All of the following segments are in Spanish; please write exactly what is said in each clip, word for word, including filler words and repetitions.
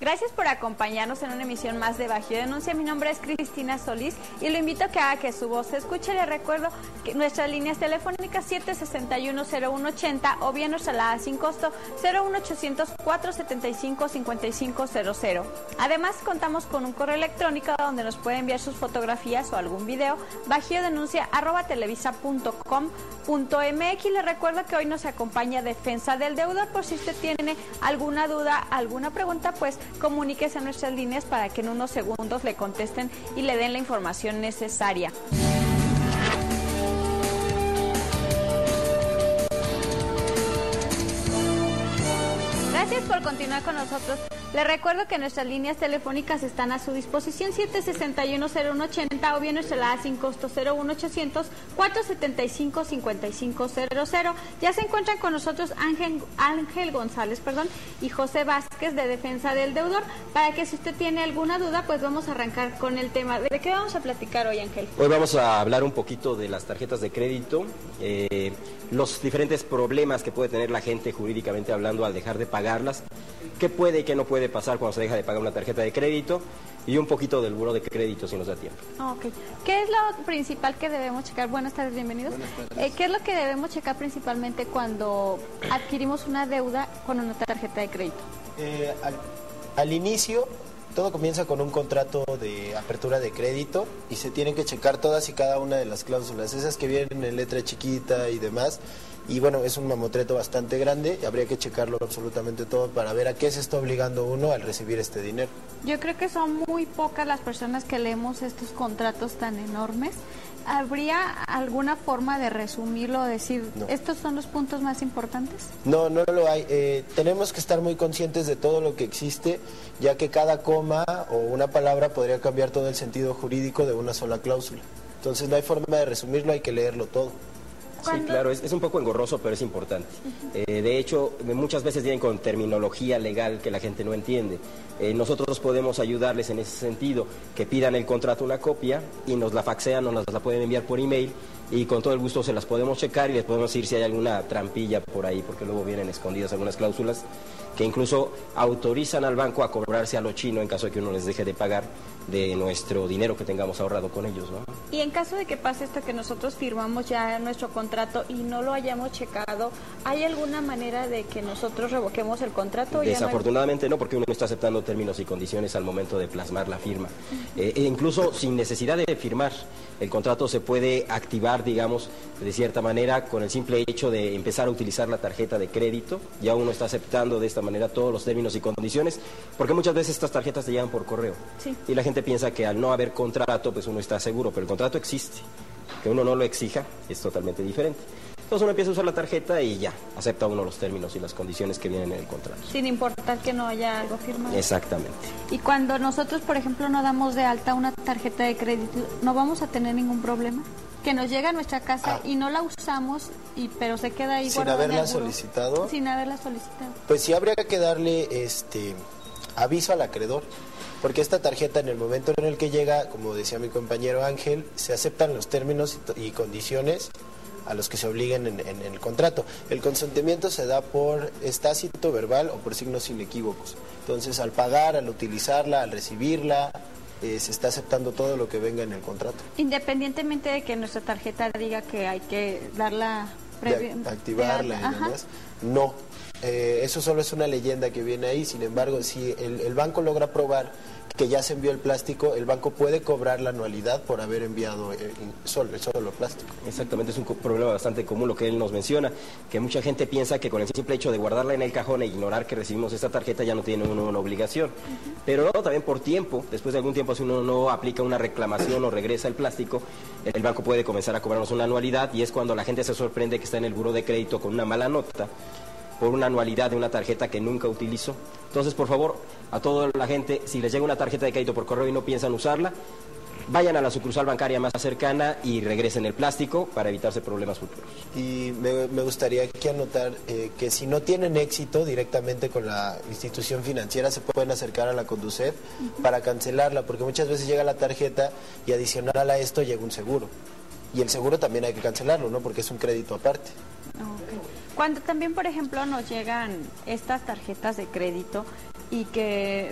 Gracias por acompañarnos en una emisión más de Bajío Denuncia. Mi nombre es Cristina Solís y lo invito a que haga que su voz se escuche. Le recuerdo que nuestras líneas telefónicas siete seis uno, cero uno ocho cero o bien nuestra alada sin costo cero uno ochocientos, cuatrocientos setenta y cinco, cincuenta y cinco cero cero. Además, contamos con un correo electrónico donde nos puede enviar sus fotografías o algún video, bajiodenuncia arroba televisa punto com punto mx. Le recuerdo que hoy nos acompaña Defensa del Deudor. Por si usted tiene alguna duda, alguna pregunta, pues comuníquese a nuestras líneas para que en unos segundos le contesten y le den la información necesaria. Gracias por continuar con nosotros. Les recuerdo que nuestras líneas telefónicas están a su disposición, siete seis uno, cero uno ocho cero o bien nuestra alada sin costo cero uno ochocientos, cuatrocientos setenta y cinco, cincuenta y cinco cero cero. Ya se encuentran con nosotros Ángel, Ángel González perdón, y José Vázquez de Defensa del Deudor, para que si usted tiene alguna duda, pues vamos a arrancar con el tema. ¿De qué vamos a platicar hoy, Ángel? Hoy vamos a hablar un poquito de las tarjetas de crédito, eh, los diferentes problemas que puede tener la gente jurídicamente hablando al dejar de pagarlas, qué puede y qué no puede pasar cuando se deja de pagar una tarjeta de crédito y un poquito del buró de crédito si nos da tiempo. Ok. ¿Qué es lo principal que debemos checar? Buenas tardes, bienvenidos. Buenas tardes. Eh, ¿Qué es lo que debemos checar principalmente cuando adquirimos una deuda con una tarjeta de crédito? Eh, al, al inicio todo comienza con un contrato de apertura de crédito y se tienen que checar todas y cada una de las cláusulas, esas que vienen en letra chiquita y demás. Y bueno, es un mamotreto bastante grande y habría que checarlo absolutamente todo para ver a qué se está obligando uno al recibir este dinero. Yo creo que son muy pocas las personas que leemos estos contratos tan enormes. ¿Habría alguna forma de resumirlo, decir, no, estos son los puntos más importantes? No, no lo hay. Eh, tenemos que estar muy conscientes de todo lo que existe, ya que cada coma o una palabra podría cambiar todo el sentido jurídico de una sola cláusula. Entonces no hay forma de resumirlo, hay que leerlo todo. Sí, claro, es, es un poco engorroso, pero es importante. Uh-huh. eh, de hecho, muchas veces vienen con terminología legal que la gente no entiende. Eh, nosotros podemos ayudarles en ese sentido, que pidan el contrato una copia y nos la faxean, nos la pueden enviar por email y con todo el gusto se las podemos checar y les podemos decir si hay alguna trampilla por ahí, porque luego vienen escondidas algunas cláusulas que incluso autorizan al banco a cobrarse a lo chino en caso de que uno les deje de pagar de nuestro dinero que tengamos ahorrado con ellos, ¿no? Y en caso de que pase esto, que nosotros firmamos ya nuestro contrato y no lo hayamos checado, ¿hay alguna manera de que nosotros revoquemos el contrato? Desafortunadamente no, hay... no, porque uno está aceptando términos y condiciones al momento de plasmar la firma. Uh-huh. eh, e incluso sin necesidad de firmar, el contrato se puede activar, digamos, de cierta manera, con el simple hecho de empezar a utilizar la tarjeta de crédito. Ya uno está aceptando de esta manera todos los términos y condiciones, porque muchas veces estas tarjetas te llegan por correo. Sí. Y la gente piensa que al no haber contrato, pues uno está seguro, pero el contrato existe. Que uno no lo exija es totalmente diferente. Entonces uno empieza a usar la tarjeta y ya, acepta uno los términos y las condiciones que vienen en el contrato. Sin importar que no haya algo firmado. Exactamente. Y cuando nosotros, por ejemplo, no damos de alta una tarjeta de crédito, ¿no vamos a tener ningún problema? Que nos llega a nuestra casa ah. y no la usamos, y pero se queda ahí sin haberla solicitado. Sin haberla solicitado. Pues sí habría que darle este aviso al acreedor, porque esta tarjeta en el momento en el que llega, como decía mi compañero Ángel, se aceptan los términos y, y condiciones a los que se obliguen en, en, en el contrato. El consentimiento se da por es tácito, verbal o por signos inequívocos. Entonces, al pagar, al utilizarla, al recibirla, eh, se está aceptando todo lo que venga en el contrato. Independientemente de que nuestra tarjeta diga que hay que darla... De activarla y demás, no. Eh, eso solo es una leyenda que viene ahí. Sin embargo, si el, el banco logra probar que ya se envió el plástico, el banco puede cobrar la anualidad por haber enviado el, solo, solo plástico. Exactamente, es un problema bastante común lo que él nos menciona, que mucha gente piensa que con el simple hecho de guardarla en el cajón e ignorar que recibimos esta tarjeta ya no tiene uno una obligación. Uh-huh. Pero no, también por tiempo, después de algún tiempo si uno no aplica una reclamación o regresa el plástico, el banco puede comenzar a cobrarnos una anualidad y es cuando la gente se sorprende que está en el buró de crédito con una mala nota por una anualidad de una tarjeta que nunca utilizó. Entonces, por favor, a toda la gente, si les llega una tarjeta de crédito por correo y no piensan usarla, vayan a la sucursal bancaria más cercana y regresen el plástico para evitarse problemas futuros. Y me, me gustaría aquí anotar eh, que si no tienen éxito directamente con la institución financiera, se pueden acercar a la Conducef uh-huh. para cancelarla, porque muchas veces llega la tarjeta y adicional a esto llega un seguro. Y el seguro también hay que cancelarlo, ¿no? Porque es un crédito aparte. Okay. Cuando también, por ejemplo, nos llegan estas tarjetas de crédito y que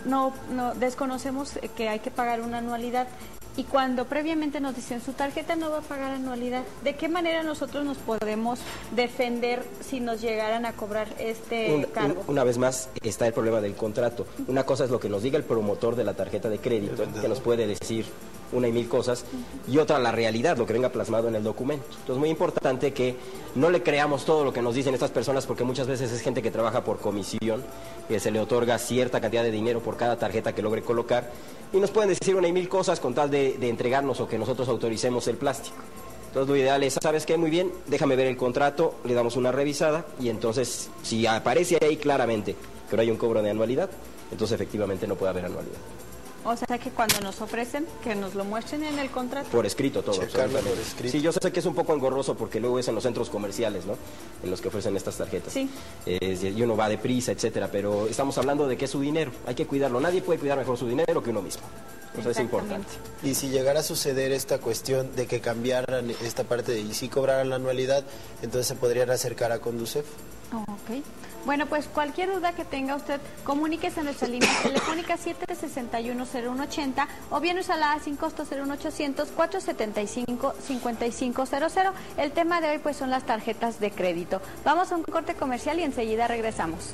no, no desconocemos que hay que pagar una anualidad. Y cuando previamente nos dicen su tarjeta no va a pagar anualidad, ¿de qué manera nosotros nos podemos defender si nos llegaran a cobrar este un, cargo? Un, una vez más está el problema del contrato. Una cosa es lo que nos diga el promotor de la tarjeta de crédito, que nos puede decir una y mil cosas, y otra la realidad, lo que venga plasmado en el documento. Entonces es muy importante que no le creamos todo lo que nos dicen estas personas, porque muchas veces es gente que trabaja por comisión, que se le otorga cierta cantidad de dinero por cada tarjeta que logre colocar, y nos pueden decir una y mil cosas con tal de, de entregarnos o que nosotros autoricemos el plástico. Entonces lo ideal es, ¿sabes qué? Muy bien, déjame ver el contrato, le damos una revisada, y entonces si aparece ahí claramente que no hay un cobro de anualidad, entonces efectivamente no puede haber anualidad. O sea que cuando nos ofrecen, que nos lo muestren en el contrato. Por escrito todo. Checarlo por escrito. Sí, yo sé que es un poco engorroso porque luego es en los centros comerciales, ¿no? En los que ofrecen estas tarjetas. Sí. Eh, y uno va deprisa, etcétera, pero estamos hablando de que es su dinero, hay que cuidarlo. Nadie puede cuidar mejor su dinero que uno mismo. Eso es importante. Y si llegara a suceder esta cuestión de que cambiaran esta parte de y si cobraran la anualidad, entonces se podrían acercar a Conducef. Oh, ok. Bueno, pues cualquier duda que tenga usted, comuníquese a nuestra línea telefónica siete seis uno, cero uno ocho cero o bien usala sin costo cero uno ochocientos, cuatro setenta y cinco, cincuenta y cinco cero cero. El tema de hoy pues son las tarjetas de crédito. Vamos a un corte comercial y enseguida regresamos.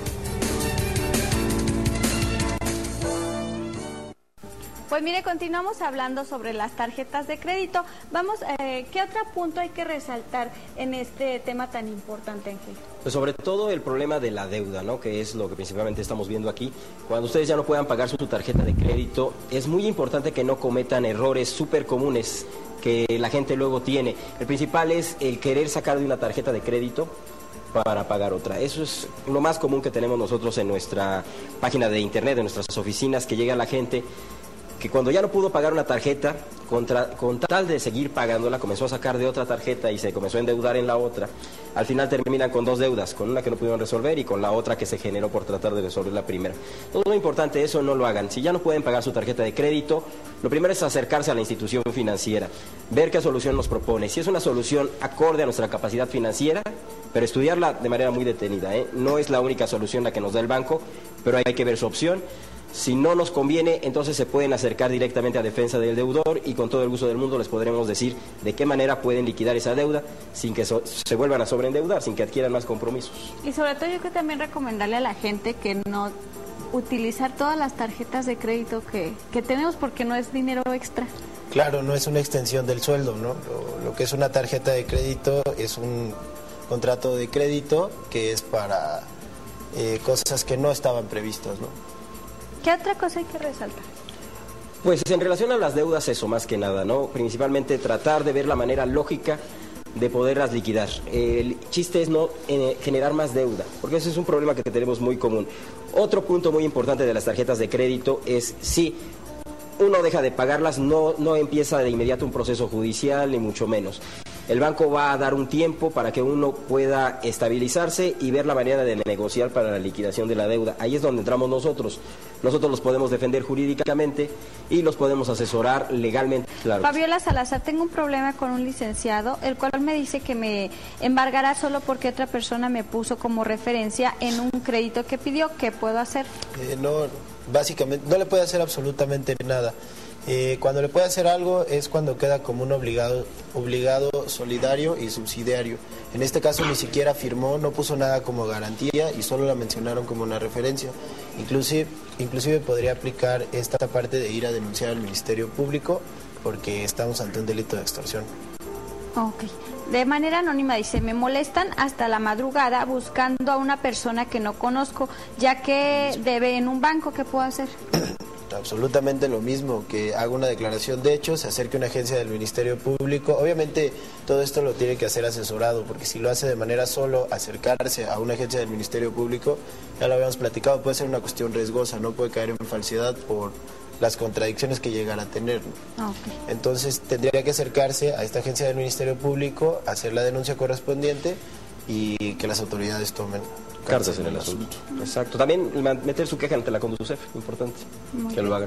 Pues mire, continuamos hablando sobre las tarjetas de crédito. Vamos, eh, ¿qué otro punto hay que resaltar en este tema tan importante, Ángel? Pues sobre todo el problema de la deuda, ¿no? Que es lo que principalmente estamos viendo aquí. Cuando ustedes ya no puedan pagar su tarjeta de crédito, es muy importante que no cometan errores súper comunes que la gente luego tiene. El principal es el querer sacar de una tarjeta de crédito para pagar otra. Eso es lo más común que tenemos nosotros en nuestra página de internet, en nuestras oficinas, que llega la gente que cuando ya no pudo pagar una tarjeta, contra, con tal de seguir pagándola, comenzó a sacar de otra tarjeta y se comenzó a endeudar en la otra. Al final terminan con dos deudas, con una que no pudieron resolver y con la otra que se generó por tratar de resolver la primera. Todo lo importante, eso no lo hagan. Si ya no pueden pagar su tarjeta de crédito, lo primero es acercarse a la institución financiera, ver qué solución nos propone. Si es una solución acorde a nuestra capacidad financiera, pero estudiarla de manera muy detenida, ¿eh? No es la única solución la que nos da el banco, pero hay que ver su opción. Si no nos conviene, entonces se pueden acercar directamente a defensa del deudor y con todo el gusto del mundo les podremos decir de qué manera pueden liquidar esa deuda sin que so se vuelvan a sobreendeudar, sin que adquieran más compromisos. Y sobre todo yo creo también recomendarle a la gente que no utilizar todas las tarjetas de crédito que, que tenemos porque no es dinero extra. Claro, no es una extensión del sueldo, ¿no? Lo, lo que es una tarjeta de crédito es un contrato de crédito que es para eh, cosas que no estaban previstas, ¿no? ¿Qué otra cosa hay que resaltar? Pues en relación a las deudas, eso más que nada, ¿no? Principalmente tratar de ver la manera lógica de poderlas liquidar. El chiste es no eh, generar más deuda, porque ese es un problema que tenemos muy común. Otro punto muy importante de las tarjetas de crédito es si uno deja de pagarlas, no, no empieza de inmediato un proceso judicial, ni mucho menos. El banco va a dar un tiempo para que uno pueda estabilizarse y ver la manera de negociar para la liquidación de la deuda. Ahí es donde entramos nosotros. Nosotros los podemos defender jurídicamente y los podemos asesorar legalmente. Claro. Fabiola Salazar, tengo un problema con un licenciado, el cual me dice que me embargará solo porque otra persona me puso como referencia en un crédito que pidió. ¿Qué puedo hacer? Eh, no, básicamente no le puede hacer absolutamente nada. Eh, cuando le puede hacer algo es cuando queda como un obligado, obligado solidario y subsidiario. En este caso ni siquiera firmó, no puso nada como garantía y solo la mencionaron como una referencia. Inclusive, inclusive podría aplicar esta parte de ir a denunciar al Ministerio Público porque estamos ante un delito de extorsión. Ok. De manera anónima dice, me molestan hasta la madrugada buscando a una persona que no conozco, ya que debe en un banco. ¿Qué puedo hacer? Absolutamente lo mismo, que haga una declaración de hechos, se acerque a una agencia del Ministerio Público. Obviamente todo esto lo tiene que hacer asesorado, porque si lo hace de manera solo, acercarse a una agencia del Ministerio Público, ya lo habíamos platicado, puede ser una cuestión riesgosa, no puede caer en falsedad por las contradicciones que llegan a tener, ¿no? Okay. Entonces tendría que acercarse a esta agencia del Ministerio Público, hacer la denuncia correspondiente y que las autoridades tomen cartas en el asunto. asunto. Exacto. También meter su queja ante la Conducef, importante, Muy que bien. lo hagan.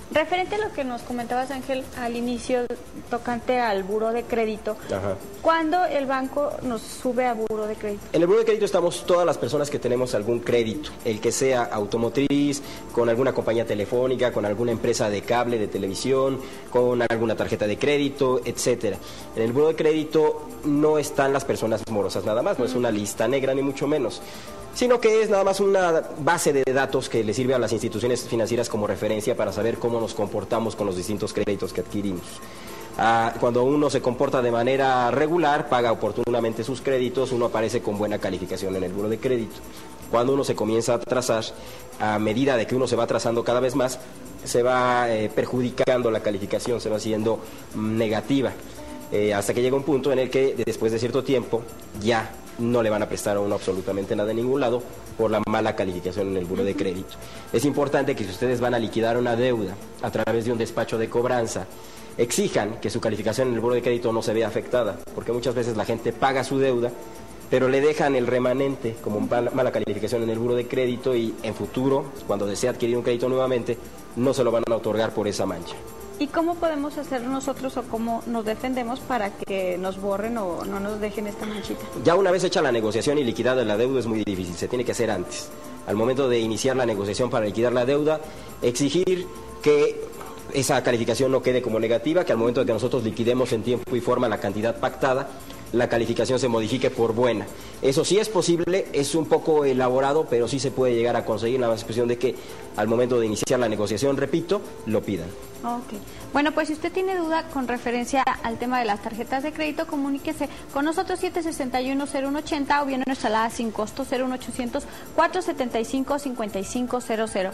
Referente a lo que nos comentabas, Ángel, al inicio, tocante al buró de crédito, Ajá. ¿cuándo el banco nos sube a buró de crédito? En el buró de crédito estamos todas las personas que tenemos algún crédito, el que sea automotriz, con alguna compañía telefónica, con alguna empresa de cable, de televisión, con alguna tarjeta de crédito, etcétera. En el buró de crédito no están las personas morosas nada más, no es una lista negra ni mucho menos, sino que es nada más una base de datos que le sirve a las instituciones financieras como referencia para saber cómo nos comportamos con los distintos créditos que adquirimos. Ah, cuando uno se comporta de manera regular, paga oportunamente sus créditos, uno aparece con buena calificación en el buró de crédito. Cuando uno se comienza a atrasar, a medida de que uno se va atrasando cada vez más, se va eh, perjudicando la calificación, se va haciendo mm, negativa, eh, hasta que llega un punto en el que después de cierto tiempo ya no le van a prestar a uno absolutamente nada en ningún lado por la mala calificación en el buró de crédito. Es importante que si ustedes van a liquidar una deuda a través de un despacho de cobranza, exijan que su calificación en el buró de crédito no se vea afectada, porque muchas veces la gente paga su deuda, pero le dejan el remanente como mala, mala calificación en el buró de crédito y en futuro, cuando desee adquirir un crédito nuevamente, no se lo van a otorgar por esa mancha. ¿Y cómo podemos hacer nosotros o cómo nos defendemos para que nos borren o no nos dejen esta manchita? Ya una vez hecha la negociación y liquidada la deuda es muy difícil, se tiene que hacer antes. Al momento de iniciar la negociación para liquidar la deuda, exigir que esa calificación no quede como negativa, que al momento de que nosotros liquidemos en tiempo y forma la cantidad pactada, la calificación se modifique por buena. Eso sí es posible, es un poco elaborado, pero sí se puede llegar a conseguir, la expresión de que al momento de iniciar la negociación, repito, lo pidan. Ok. Bueno, pues si usted tiene duda con referencia al tema de las tarjetas de crédito, comuníquese con nosotros siete seis uno, cero uno ocho cero o bien en nuestra alada sin costo cero uno ochocientos, cuatrocientos setenta y cinco, cincuenta y cinco cero cero.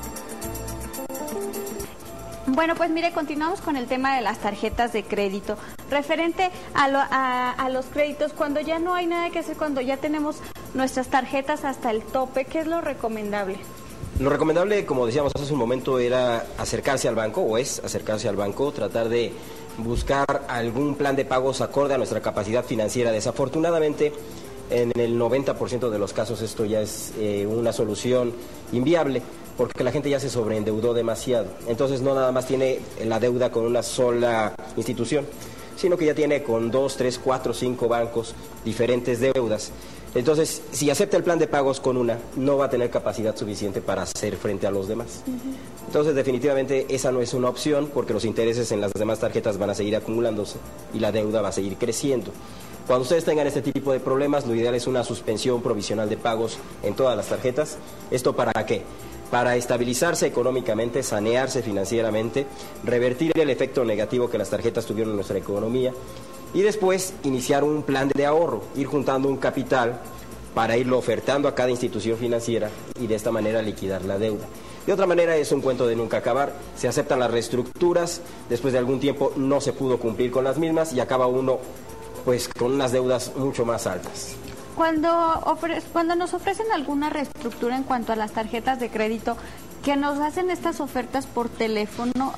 Bueno, pues mire, continuamos con el tema de las tarjetas de crédito. Referente a, lo, a, a los créditos, cuando ya no hay nada que hacer, cuando ya tenemos nuestras tarjetas hasta el tope, ¿qué es lo recomendable? Lo recomendable, como decíamos hace un momento, era acercarse al banco, o es acercarse al banco, tratar de buscar algún plan de pagos acorde a nuestra capacidad financiera. Desafortunadamente, en el noventa por ciento de los casos esto ya es eh, una solución inviable, porque la gente ya se sobreendeudó demasiado. Entonces no nada más tiene la deuda con una sola institución, sino que ya tiene con dos, tres, cuatro, cinco bancos diferentes deudas. Entonces, si acepta el plan de pagos con una, no va a tener capacidad suficiente para hacer frente a los demás. Uh-huh. Entonces, definitivamente, esa no es una opción, porque los intereses en las demás tarjetas van a seguir acumulándose y la deuda va a seguir creciendo. Cuando ustedes tengan este tipo de problemas, lo ideal es una suspensión provisional de pagos en todas las tarjetas. ¿Esto para qué? Para estabilizarse económicamente, sanearse financieramente, revertir el efecto negativo que las tarjetas tuvieron en nuestra economía y después iniciar un plan de ahorro, ir juntando un capital para irlo ofertando a cada institución financiera y de esta manera liquidar la deuda. De otra manera es un cuento de nunca acabar, se aceptan las reestructuras, después de algún tiempo no se pudo cumplir con las mismas y acaba uno pues con unas deudas mucho más altas. Cuando, ofre cuando nos ofrecen alguna reestructura en cuanto a las tarjetas de crédito, que nos hacen estas ofertas por teléfono,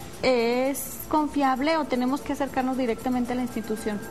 ¿es confiable o tenemos que acercarnos directamente a la institución?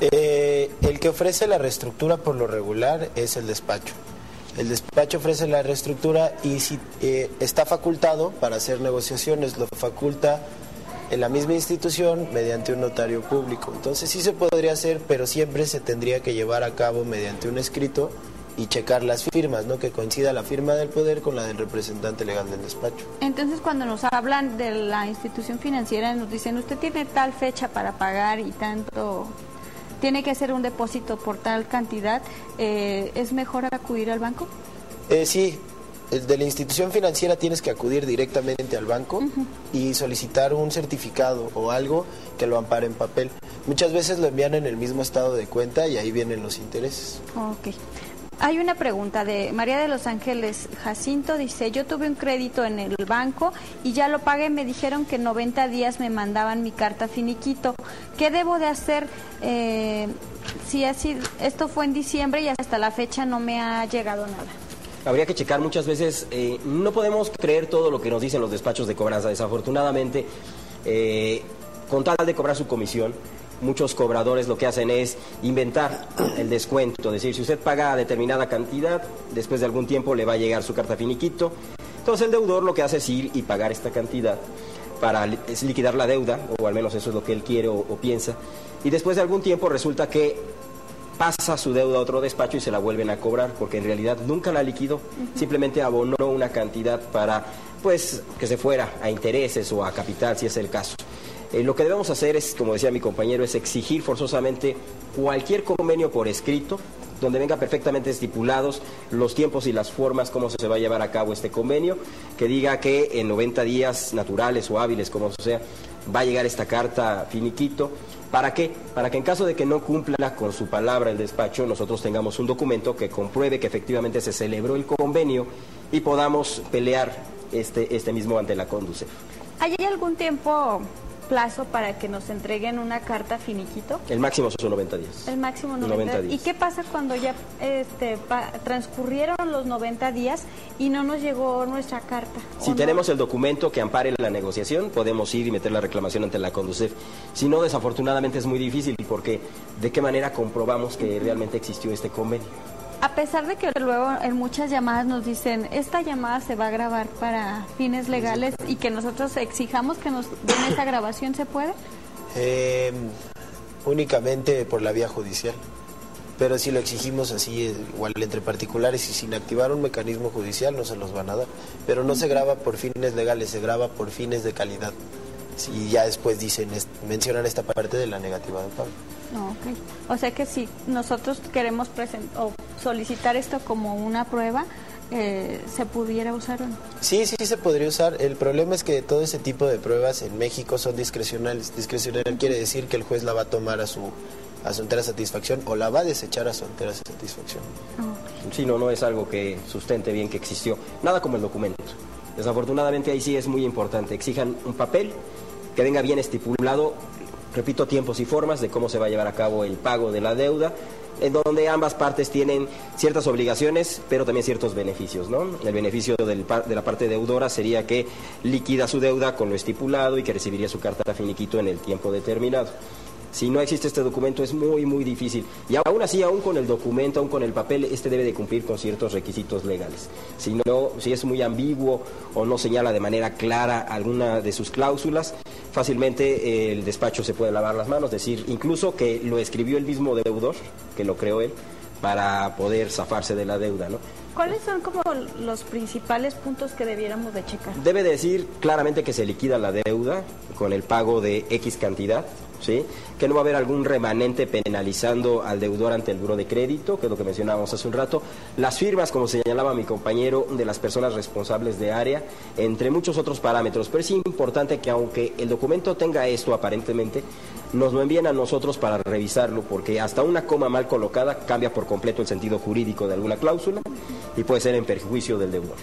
Eh, el que ofrece la reestructura por lo regular es el despacho. El despacho ofrece la reestructura y si eh, está facultado para hacer negociaciones, lo faculta en la misma institución mediante un notario público. Entonces sí se podría hacer, pero siempre se tendría que llevar a cabo mediante un escrito y checar las firmas, ¿no? Que coincida la firma del poder con la del representante legal del despacho. Entonces, cuando nos hablan de la institución financiera, nos dicen, usted tiene tal fecha para pagar y tanto, tiene que hacer un depósito por tal cantidad, eh, ¿es mejor acudir al banco? Eh, sí. El de la institución financiera tienes que acudir directamente al banco uh-huh. y solicitar un certificado o algo que lo ampare en papel. Muchas veces lo envían en el mismo estado de cuenta y ahí vienen los intereses. Ok. Hay una pregunta de María de los Ángeles Jacinto, dice, yo tuve un crédito en el banco y ya lo pagué, me dijeron que en noventa días me mandaban mi carta finiquito. ¿Qué debo de hacer eh, si así, esto fue en diciembre y hasta la fecha no me ha llegado nada? Habría que checar muchas veces, eh, no podemos creer todo lo que nos dicen los despachos de cobranza. Desafortunadamente, eh, con tal de cobrar su comisión, muchos cobradores lo que hacen es inventar el descuento, es decir, si usted paga determinada cantidad, después de algún tiempo le va a llegar su carta finiquito. Entonces el deudor lo que hace es ir y pagar esta cantidad para es liquidar la deuda, o al menos eso es lo que él quiere o, o piensa, y después de algún tiempo resulta que pasa su deuda a otro despacho y se la vuelven a cobrar, porque en realidad nunca la liquidó, uh-huh. simplemente abonó una cantidad para, pues, que se fuera a intereses o a capital, si es el caso. Eh, lo que debemos hacer es, como decía mi compañero, es exigir forzosamente cualquier convenio por escrito, donde venga perfectamente estipulados los tiempos y las formas, cómo se va a llevar a cabo este convenio, que diga que en noventa días naturales o hábiles, como sea, va a llegar esta carta finiquito. ¿Para qué? Para que en caso de que no cumpla con su palabra el despacho, nosotros tengamos un documento que compruebe que efectivamente se celebró el convenio y podamos pelear este, este mismo ante la Conducef. ¿Hay algún tiempo, plazo para que nos entreguen una carta finiquito? El máximo son noventa días. El máximo noventa días. ¿Y qué pasa cuando ya este, pa, transcurrieron los noventa días y no nos llegó nuestra carta? Si no? tenemos el documento que ampare la negociación, podemos ir y meter la reclamación ante la Conducef. Si no, desafortunadamente es muy difícil, porque ¿de qué manera comprobamos que realmente existió este convenio? A pesar de que luego en muchas llamadas nos dicen, esta llamada se va a grabar para fines legales y que nosotros exijamos que nos den esa grabación, ¿se puede? Eh, únicamente por la vía judicial. Pero si lo exigimos así, igual entre particulares y sin activar un mecanismo judicial, no se los van a dar. Pero no se graba por fines legales, se graba por fines de calidad. Y ya después dicen, mencionan esta parte de la negativa de pago. Okay. O sea que si nosotros queremos o solicitar esto como una prueba, eh, ¿se pudiera usar o no? Sí, sí, se podría usar. El problema es que todo ese tipo de pruebas en México son discrecionales. Discrecional quiere decir que el juez la va a tomar a su, a su entera satisfacción o la va a desechar a su entera satisfacción. Okay. Sí, no, no es algo que sustente bien que existió. Nada como el documento. Desafortunadamente ahí sí es muy importante. Exijan un papel que venga bien estipulado, repito, tiempos y formas de cómo se va a llevar a cabo el pago de la deuda, en donde ambas partes tienen ciertas obligaciones, pero también ciertos beneficios, ¿no? El beneficio del, de la parte deudora sería que liquida su deuda con lo estipulado y que recibiría su carta de finiquito en el tiempo determinado. Si no existe este documento es muy, muy difícil. Y aún así, aún con el documento, aún con el papel, este debe de cumplir con ciertos requisitos legales. Si no, si es muy ambiguo o no señala de manera clara alguna de sus cláusulas, fácilmente eh, el despacho se puede lavar las manos, decir incluso que lo escribió el mismo deudor, que lo creó él, para poder zafarse de la deuda, ¿no? ¿Cuáles son como los principales puntos que debiéramos de checar? Debe decir claramente que se liquida la deuda con el pago de X cantidad, ¿sí? Que no va a haber algún remanente penalizando al deudor ante el buró de crédito, que es lo que mencionábamos hace un rato. Las firmas, como señalaba mi compañero, de las personas responsables de área, entre muchos otros parámetros. Pero es importante que aunque el documento tenga esto aparentemente, nos lo envíen a nosotros para revisarlo, porque hasta una coma mal colocada cambia por completo el sentido jurídico de alguna cláusula y puede ser en perjuicio del deudor.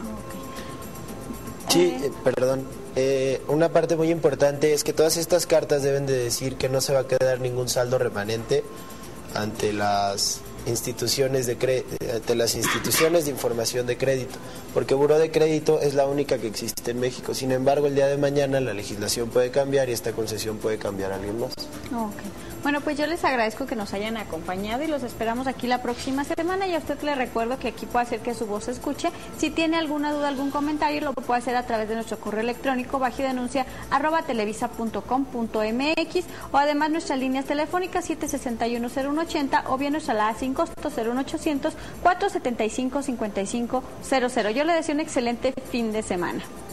Sí, eh, perdón. Eh, una parte muy importante es que todas estas cartas deben de decir que no se va a quedar ningún saldo remanente ante las instituciones de cre ante las instituciones de información de crédito, porque buró de crédito es la única que existe en México. Sin embargo, el día de mañana la legislación puede cambiar y esta concesión puede cambiar a alguien más. Okay. Bueno, pues yo les agradezco que nos hayan acompañado y los esperamos aquí la próxima semana. Y a usted le recuerdo que aquí puede hacer que su voz se escuche. Si tiene alguna duda, algún comentario, lo puede hacer a través de nuestro correo electrónico bajidenuncia arroba televisa punto com punto mx, o además nuestras líneas telefónicas siete seis uno cero uno ochenta o bien nuestra la sin costo cero uno ochocientos cuatrocientos setenta y cinco cincuenta y cinco cero cero. Yo le deseo un excelente fin de semana.